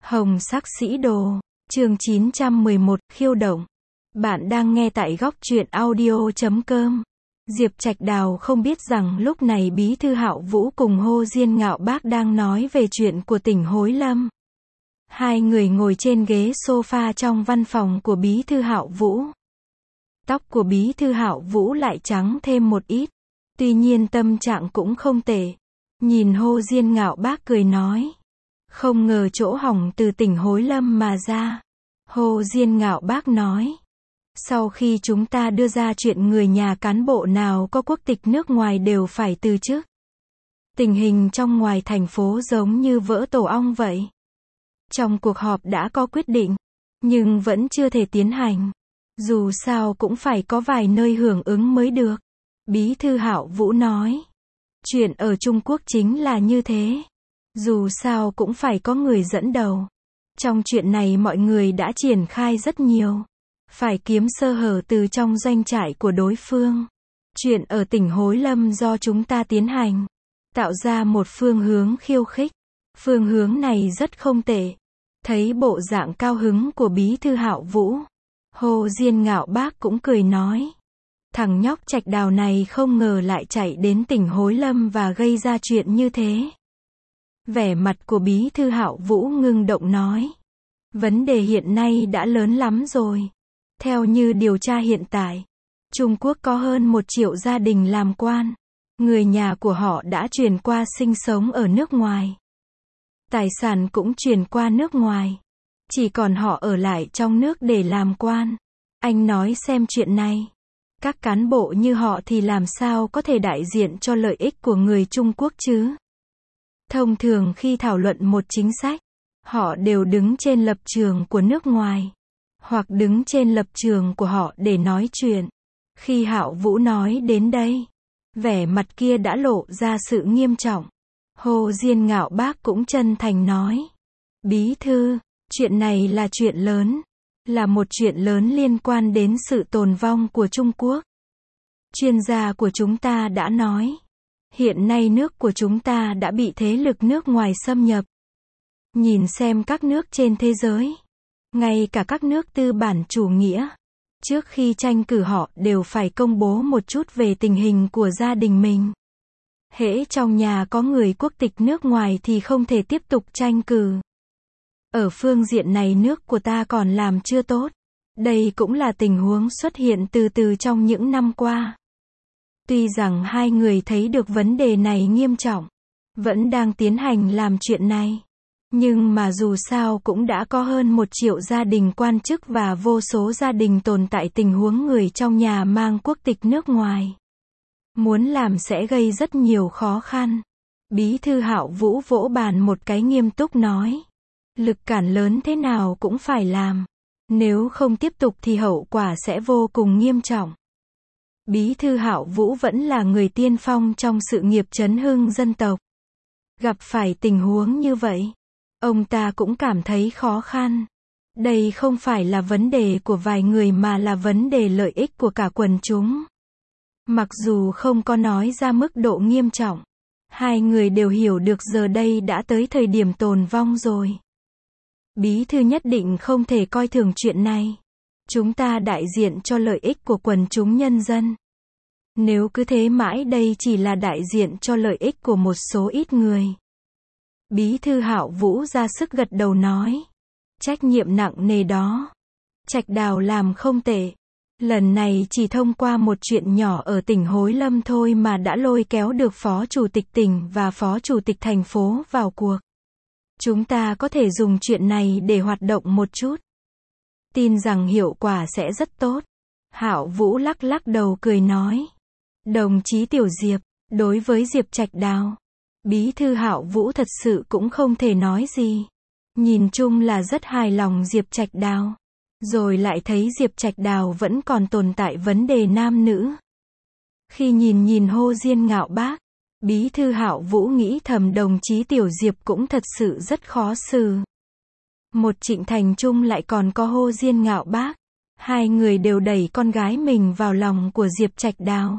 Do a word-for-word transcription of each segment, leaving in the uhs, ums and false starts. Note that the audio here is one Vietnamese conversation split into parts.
Hồng sắc sĩ đồ, chương chín trăm mười một, khiêu động. Bạn đang nghe tại góc truyện audio chấm com. Diệp Trạch Đào không biết rằng lúc này Bí thư Hạo Vũ cùng Hồ Diên Ngạo Bác đang nói về chuyện của tỉnh Hối Lâm. Hai người ngồi trên ghế sofa trong văn phòng của Bí thư Hạo Vũ. Tóc của Bí thư Hạo Vũ lại trắng thêm một ít. Tuy nhiên tâm trạng cũng không tệ. Nhìn Hồ Diên Ngạo Bác cười nói. Không ngờ chỗ hỏng từ tỉnh Hối Lâm mà ra. Hồ Diên Ngạo Bác nói. Sau khi chúng ta đưa ra chuyện người nhà cán bộ nào có quốc tịch nước ngoài đều phải từ chức. Tình hình trong ngoài thành phố giống như vỡ tổ ong vậy. Trong cuộc họp đã có quyết định, nhưng vẫn chưa thể tiến hành. Dù sao cũng phải có vài nơi hưởng ứng mới được. Bí thư Hạo Vũ nói. Chuyện ở Trung Quốc chính là như thế. Dù sao cũng phải có người dẫn đầu. Trong chuyện này mọi người đã triển khai rất nhiều. Phải kiếm sơ hở từ trong doanh trại của đối phương. Chuyện ở tỉnh Hối Lâm do chúng ta tiến hành. Tạo ra một phương hướng khiêu khích. Phương hướng này rất không tệ. Thấy bộ dạng cao hứng của Bí thư Hạo Vũ. Hồ Diên Ngạo Bác cũng cười nói. Thằng nhóc Trạch Đào này không ngờ lại chạy đến tỉnh Hối Lâm và gây ra chuyện như thế. Vẻ mặt của Bí thư Hạo Vũ ngưng động nói. Vấn đề hiện nay đã lớn lắm rồi. Theo như điều tra hiện tại, Trung Quốc có hơn một triệu gia đình làm quan. Người nhà của họ đã chuyển qua sinh sống ở nước ngoài. Tài sản cũng chuyển qua nước ngoài. Chỉ còn họ ở lại trong nước để làm quan. Anh nói xem chuyện này. Các cán bộ như họ thì làm sao có thể đại diện cho lợi ích của người Trung Quốc chứ? Thông thường khi thảo luận một chính sách, họ đều đứng trên lập trường của nước ngoài. Hoặc đứng trên lập trường của họ để nói chuyện. Khi Hạo Vũ nói đến đây, vẻ mặt kia đã lộ ra sự nghiêm trọng. Hồ Diên Ngạo Bác cũng chân thành nói. Bí thư, chuyện này là chuyện lớn. Là một chuyện lớn liên quan đến sự tồn vong của Trung Quốc. Chuyên gia của chúng ta đã nói. Hiện nay nước của chúng ta đã bị thế lực nước ngoài xâm nhập. Nhìn xem các nước trên thế giới. Ngay cả các nước tư bản chủ nghĩa. Trước khi tranh cử họ đều phải công bố một chút về tình hình của gia đình mình. Hễ trong nhà có người quốc tịch nước ngoài thì không thể tiếp tục tranh cử. Ở phương diện này nước của ta còn làm chưa tốt. Đây cũng là tình huống xuất hiện từ từ trong những năm qua. Tuy rằng hai người thấy được vấn đề này nghiêm trọng, vẫn đang tiến hành làm chuyện này. Nhưng mà dù sao cũng đã có hơn một triệu gia đình quan chức và vô số gia đình tồn tại tình huống người trong nhà mang quốc tịch nước ngoài. Muốn làm sẽ gây rất nhiều khó khăn. Bí thư Hạo Vũ vỗ bàn một cái nghiêm túc nói. Lực cản lớn thế nào cũng phải làm. Nếu không tiếp tục thì hậu quả sẽ vô cùng nghiêm trọng. Bí thư Hạo Vũ vẫn là người tiên phong trong sự nghiệp trấn hưng dân tộc. Gặp phải tình huống như vậy, ông ta cũng cảm thấy khó khăn. Đây không phải là vấn đề của vài người mà là vấn đề lợi ích của cả quần chúng. Mặc dù không có nói ra mức độ nghiêm trọng, hai người đều hiểu được giờ đây đã tới thời điểm tồn vong rồi. Bí thư nhất định không thể coi thường chuyện này. Chúng ta đại diện cho lợi ích của quần chúng nhân dân. Nếu cứ thế mãi đây chỉ là đại diện cho lợi ích của một số ít người. Bí thư Hạo Vũ ra sức gật đầu nói. Trách nhiệm nặng nề đó. Trạch Đào làm không tệ. Lần này chỉ thông qua một chuyện nhỏ ở tỉnh Hối Lâm thôi mà đã lôi kéo được Phó Chủ tịch tỉnh và Phó Chủ tịch thành phố vào cuộc. Chúng ta có thể dùng chuyện này để hoạt động một chút. Tin rằng hiệu quả sẽ rất tốt. Hạo Vũ lắc lắc đầu cười nói. Đồng chí Tiểu Diệp, đối với Diệp Trạch Đào, Bí thư Hạo Vũ thật sự cũng không thể nói gì. Nhìn chung là rất hài lòng Diệp Trạch Đào. Rồi lại thấy Diệp Trạch Đào vẫn còn tồn tại vấn đề nam nữ. Khi nhìn nhìn Hồ Diên Ngạo Bác, Bí thư Hạo Vũ nghĩ thầm đồng chí Tiểu Diệp cũng thật sự rất khó xử. Một Trịnh Thành Trung lại còn có Hồ Diên Ngạo Bác. Hai người đều đẩy con gái mình vào lòng của Diệp Trạch Đào.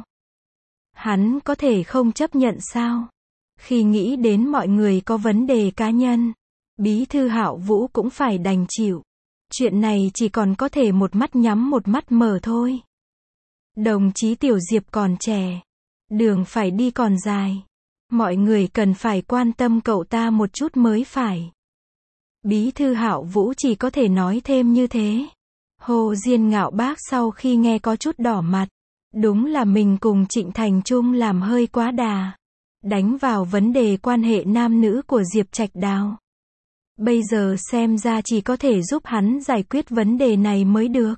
Hắn có thể không chấp nhận sao? Khi nghĩ đến mọi người có vấn đề cá nhân, Bí thư Hạo Vũ cũng phải đành chịu. Chuyện này chỉ còn có thể một mắt nhắm một mắt mở thôi. Đồng chí Tiểu Diệp còn trẻ. Đường phải đi còn dài. Mọi người cần phải quan tâm cậu ta một chút mới phải. Bí thư Hạo Vũ chỉ có thể nói thêm như thế. Hồ Diên Ngạo Bác sau khi nghe có chút đỏ mặt. Đúng là mình cùng Trịnh Thành Trung làm hơi quá đà. Đánh vào vấn đề quan hệ nam nữ của Diệp Trạch Đào. Bây giờ xem ra chỉ có thể giúp hắn giải quyết vấn đề này mới được.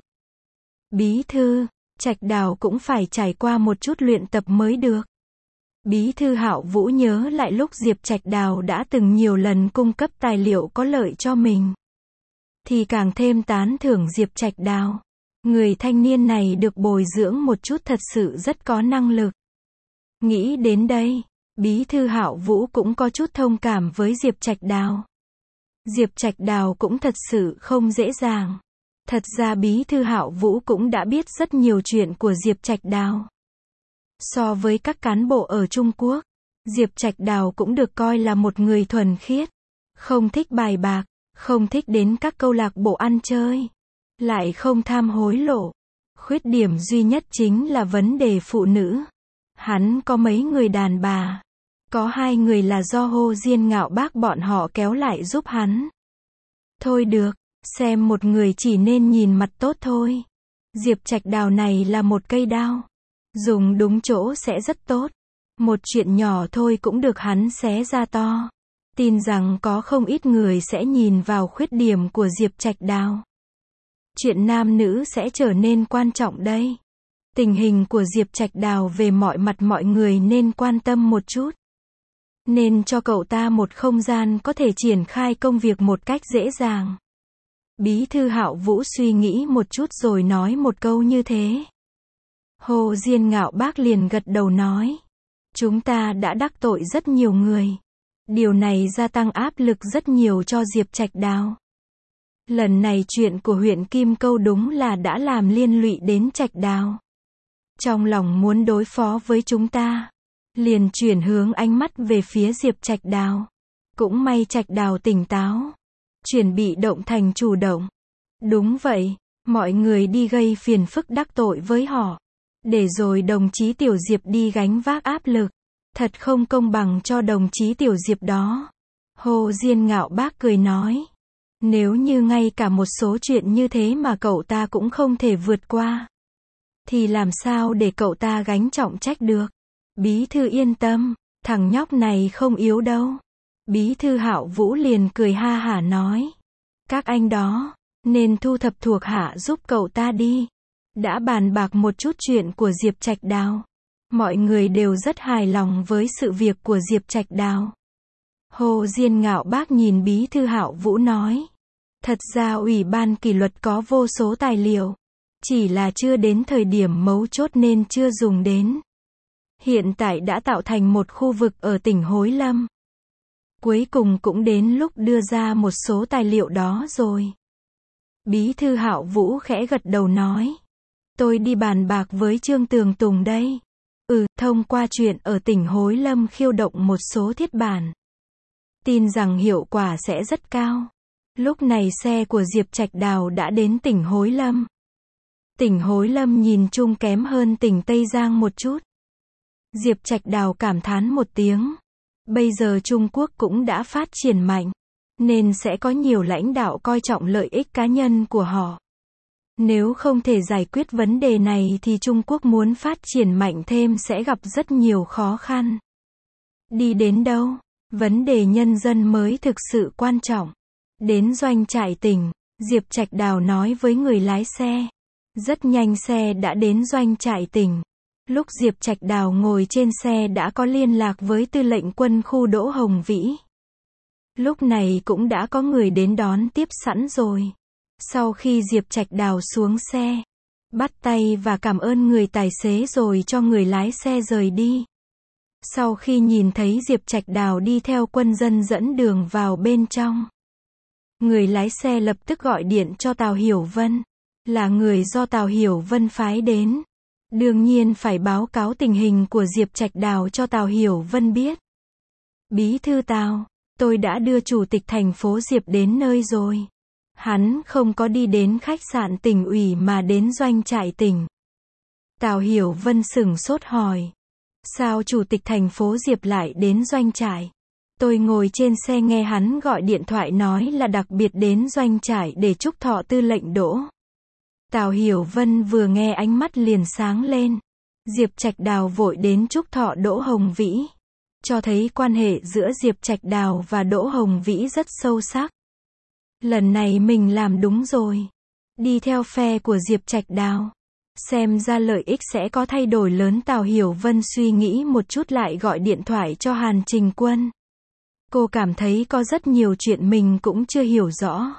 Bí thư, Trạch Đào cũng phải trải qua một chút luyện tập mới được. Bí thư Hạo Vũ nhớ lại lúc Diệp Trạch Đào đã từng nhiều lần cung cấp tài liệu có lợi cho mình. Thì càng thêm tán thưởng Diệp Trạch Đào. Người thanh niên này được bồi dưỡng một chút thật sự rất có năng lực. Nghĩ đến đây, Bí thư Hạo Vũ cũng có chút thông cảm với Diệp Trạch Đào. Diệp Trạch Đào cũng thật sự không dễ dàng. Thật ra Bí thư Hạo Vũ cũng đã biết rất nhiều chuyện của Diệp Trạch Đào. So với các cán bộ ở Trung Quốc, Diệp Trạch Đào cũng được coi là một người thuần khiết, không thích bài bạc, không thích đến các câu lạc bộ ăn chơi, lại không tham hối lộ. Khuyết điểm duy nhất chính là vấn đề phụ nữ. Hắn có mấy người đàn bà. Có hai người là do Hồ Diên Ngạo Bác bọn họ kéo lại giúp hắn. Thôi được, xem một người chỉ nên nhìn mặt tốt thôi. Diệp Trạch Đào này là một cây đao. Dùng đúng chỗ sẽ rất tốt. Một chuyện nhỏ thôi cũng được hắn xé ra to. Tin rằng có không ít người sẽ nhìn vào khuyết điểm của Diệp Trạch Đào. Chuyện nam nữ sẽ trở nên quan trọng đây. Tình hình của Diệp Trạch Đào về mọi mặt mọi người nên quan tâm một chút. Nên cho cậu ta một không gian có thể triển khai công việc một cách dễ dàng. Bí thư Hạo Vũ suy nghĩ một chút rồi nói một câu như thế. Hồ Diên Ngạo Bác liền gật đầu nói. Chúng ta đã đắc tội rất nhiều người. Điều này gia tăng áp lực rất nhiều cho Diệp Trạch Đào. Lần này chuyện của huyện Kim Câu đúng là đã làm liên lụy đến Trạch Đào. Trong lòng muốn đối phó với chúng ta, liền chuyển hướng ánh mắt về phía Diệp Trạch Đào. Cũng may Trạch Đào tỉnh táo, chuyển bị động thành chủ động. Đúng vậy, mọi người đi gây phiền phức đắc tội với họ, để rồi đồng chí Tiểu Diệp đi gánh vác áp lực. Thật không công bằng cho đồng chí Tiểu Diệp đó. Hồ Diên Ngạo Bác cười nói. Nếu như ngay cả một số chuyện như thế mà cậu ta cũng không thể vượt qua, thì làm sao để cậu ta gánh trọng trách được. Bí thư yên tâm, thằng nhóc này không yếu đâu. Bí thư Hạo Vũ liền cười ha hả nói. Các anh đó, nên thu thập thuộc hạ giúp cậu ta đi. Đã bàn bạc một chút chuyện của Diệp Trạch Đào. Mọi người đều rất hài lòng với sự việc của Diệp Trạch Đào. Hồ Diên Ngạo Bác nhìn Bí thư Hạo Vũ nói. Thật ra Ủy ban kỷ luật có vô số tài liệu. Chỉ là chưa đến thời điểm mấu chốt nên chưa dùng đến. Hiện tại đã tạo thành một khu vực ở tỉnh Hối Lâm. Cuối cùng cũng đến lúc đưa ra một số tài liệu đó rồi. Bí thư Hạo Vũ khẽ gật đầu nói. Tôi đi bàn bạc với Trương Tường Tùng đây. Ừ, thông qua chuyện ở tỉnh Hối Lâm khiêu động một số thiết bản. Tin rằng hiệu quả sẽ rất cao. Lúc này xe của Diệp Trạch Đào đã đến tỉnh Hối Lâm. Tỉnh Hối Lâm nhìn chung kém hơn tỉnh Tây Giang một chút. Diệp Trạch Đào cảm thán một tiếng. Bây giờ Trung Quốc cũng đã phát triển mạnh, nên sẽ có nhiều lãnh đạo coi trọng lợi ích cá nhân của họ. Nếu không thể giải quyết vấn đề này thì Trung Quốc muốn phát triển mạnh thêm sẽ gặp rất nhiều khó khăn. Đi đến đâu, vấn đề nhân dân mới thực sự quan trọng. Đến doanh trại tỉnh, Diệp Trạch Đào nói với người lái xe. Rất nhanh xe đã đến doanh trại tỉnh. Lúc Diệp Trạch Đào ngồi trên xe đã có liên lạc với tư lệnh quân khu Đỗ Hồng Vĩ. Lúc này cũng đã có người đến đón tiếp sẵn rồi. Sau khi Diệp Trạch Đào xuống xe, bắt tay và cảm ơn người tài xế rồi cho người lái xe rời đi. Sau khi nhìn thấy Diệp Trạch Đào đi theo quân dân dẫn đường vào bên trong, người lái xe lập tức gọi điện cho Tào Hiểu Vân, là người do Tào Hiểu Vân phái đến. Đương nhiên phải báo cáo tình hình của Diệp Trạch Đào cho Tào Hiểu Vân biết. Bí thư Tào, Tôi đã đưa chủ tịch thành phố Diệp đến nơi rồi. Hắn không có đi đến khách sạn tỉnh ủy mà đến doanh trại tỉnh. Tào Hiểu Vân sửng sốt hỏi. Sao chủ tịch thành phố Diệp lại đến doanh trại? Tôi ngồi trên xe nghe hắn gọi điện thoại nói là đặc biệt đến doanh trại để chúc thọ tư lệnh Đỗ. Tào Hiểu Vân vừa nghe ánh mắt liền sáng lên. Diệp Trạch Đào vội đến chúc thọ Đỗ Hồng Vĩ. Cho thấy quan hệ giữa Diệp Trạch Đào và Đỗ Hồng Vĩ rất sâu sắc. Lần này mình làm đúng rồi. Đi theo phe của Diệp Trạch Đào. Xem ra lợi ích sẽ có thay đổi lớn. Tào Hiểu Vân suy nghĩ một chút lại gọi điện thoại cho Hàn Trình Quân. Cô cảm thấy có rất nhiều chuyện mình cũng chưa hiểu rõ.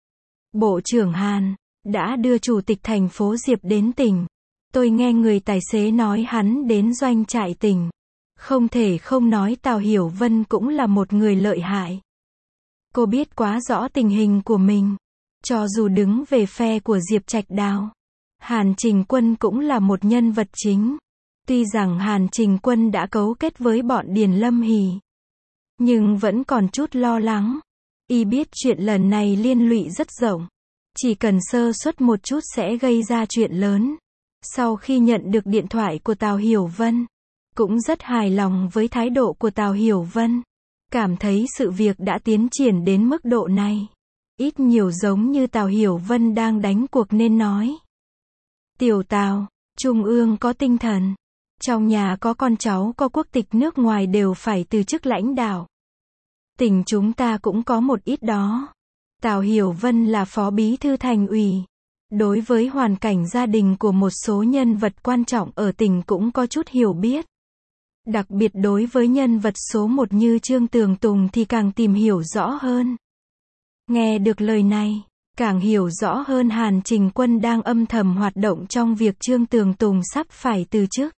Bộ trưởng Hàn, đã đưa chủ tịch thành phố Diệp đến tỉnh. Tôi nghe người tài xế nói hắn đến doanh trại tỉnh. Không thể không nói Tào Hiểu Vân cũng là một người lợi hại. Cô biết quá rõ tình hình của mình. Cho dù đứng về phe của Diệp Trạch Đào, Hàn Trình Quân cũng là một nhân vật chính. Tuy rằng Hàn Trình Quân đã cấu kết với bọn Điền Lâm Hỷ, nhưng vẫn còn chút lo lắng. Y biết chuyện lần này liên lụy rất rộng. Chỉ cần sơ suất một chút sẽ gây ra chuyện lớn. Sau khi nhận được điện thoại của Tào Hiểu Vân, cũng rất hài lòng với thái độ của Tào Hiểu Vân. Cảm thấy sự việc đã tiến triển đến mức độ này. Ít nhiều giống như Tào Hiểu Vân đang đánh cuộc nên nói. Tiểu Tào, Trung ương có tinh thần. Trong nhà có con cháu có quốc tịch nước ngoài đều phải từ chức lãnh đạo. Tỉnh chúng ta cũng có một ít đó. Tào Hiểu Vân là phó bí thư thành ủy. Đối với hoàn cảnh gia đình của một số nhân vật quan trọng ở tỉnh cũng có chút hiểu biết. Đặc biệt đối với nhân vật số một như Trương Tường Tùng thì càng tìm hiểu rõ hơn. Nghe được lời này, càng hiểu rõ hơn Hàn Trình Quân đang âm thầm hoạt động trong việc Trương Tường Tùng sắp phải từ chức.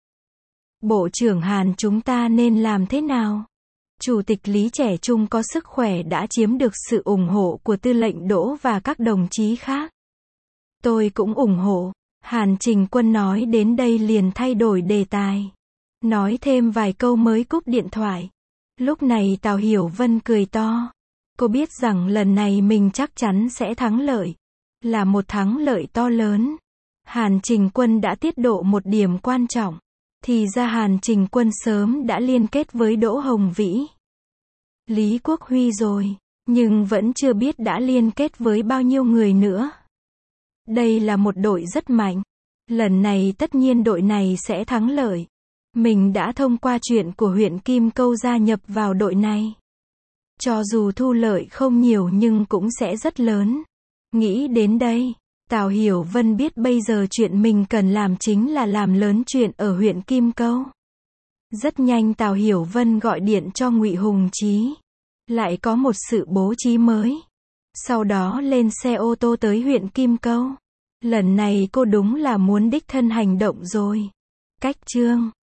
Bộ trưởng Hàn, chúng ta nên làm thế nào? Chủ tịch Lý Trẻ Trung có sức khỏe đã chiếm được sự ủng hộ của tư lệnh Đỗ và các đồng chí khác. Tôi cũng ủng hộ. Hàn Trình Quân nói đến đây liền thay đổi đề tài. Nói thêm vài câu mới cúp điện thoại. Lúc này Tào Hiểu Vân cười to. Cô biết rằng lần này mình chắc chắn sẽ thắng lợi. Là một thắng lợi to lớn. Hàn Trình Quân đã tiết lộ một điểm quan trọng. Thì ra Hàn Trình Quân sớm đã liên kết với Đỗ Hồng Vĩ, Lý Quốc Huy rồi. Nhưng vẫn chưa biết đã liên kết với bao nhiêu người nữa. Đây là một đội rất mạnh. Lần này tất nhiên đội này sẽ thắng lợi. Mình đã thông qua chuyện của huyện Kim Câu gia nhập vào đội này. Cho dù thu lợi không nhiều nhưng cũng sẽ rất lớn. Nghĩ đến đây, Tào Hiểu Vân biết bây giờ chuyện mình cần làm chính là làm lớn chuyện ở huyện Kim Câu. Rất nhanh Tào Hiểu Vân gọi điện cho Ngụy Hùng Chí. Lại có một sự bố trí mới. Sau đó lên xe ô tô tới huyện Kim Câu. Lần này cô đúng là muốn đích thân hành động rồi. Cách chương